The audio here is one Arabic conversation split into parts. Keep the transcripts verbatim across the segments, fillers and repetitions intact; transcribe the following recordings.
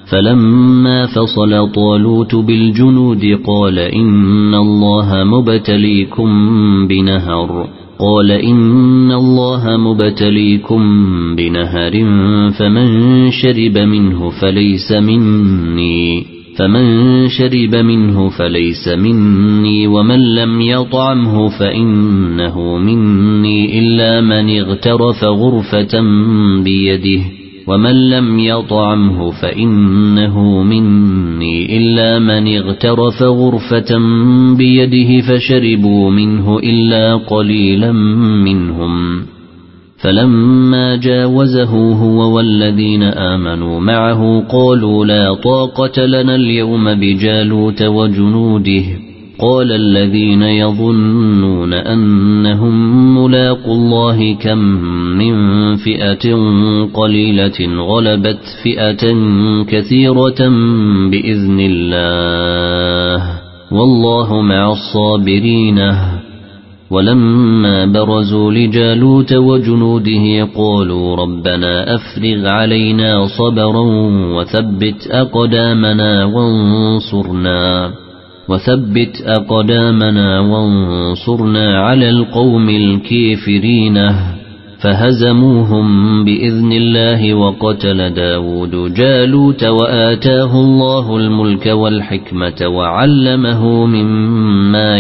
فلما فصل طالوت بالجنود قال إن الله مبتليكم بنهر قال إن الله مبتليكم بنهر فمن شرب منه فليس مني فمن شرب منه فليس مني ومن لم يطعمه فإنه مني إلا من اغترف غرفة بيده ومن لم يطعمه فإنه مني إلا من اغترف غرفة بيده فشربوا منه إلا قليلا منهم فلما جاوزه هو والذين آمنوا معه قالوا لا طاقة لنا اليوم بجالوت وجنوده قال الذين يظنون أنهم ملاقوا الله كم من فئة قليلة غلبت فئة كثيرة بإذن الله والله مع الصابرين ولما برزوا لجالوت وجنوده قالوا ربنا أفرغ علينا صبرا وثبت أقدامنا وانصرنا وثبت أقدامنا وانصرنا على القوم الكافرين فهزموهم بإذن الله وقتل داود جالوت وآتاه الله الملك والحكمة وعلمه مما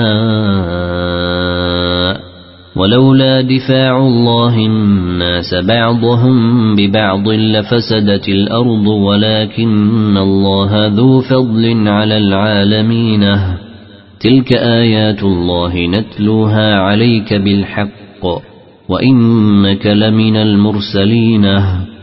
يشاء ولولا دفاع الله الناس بعضهم ببعض لفسدت الأرض ولكن الله ذو فضل على العالمين تلك آيات الله نتلوها عليك بالحق وإنك لمن المرسلين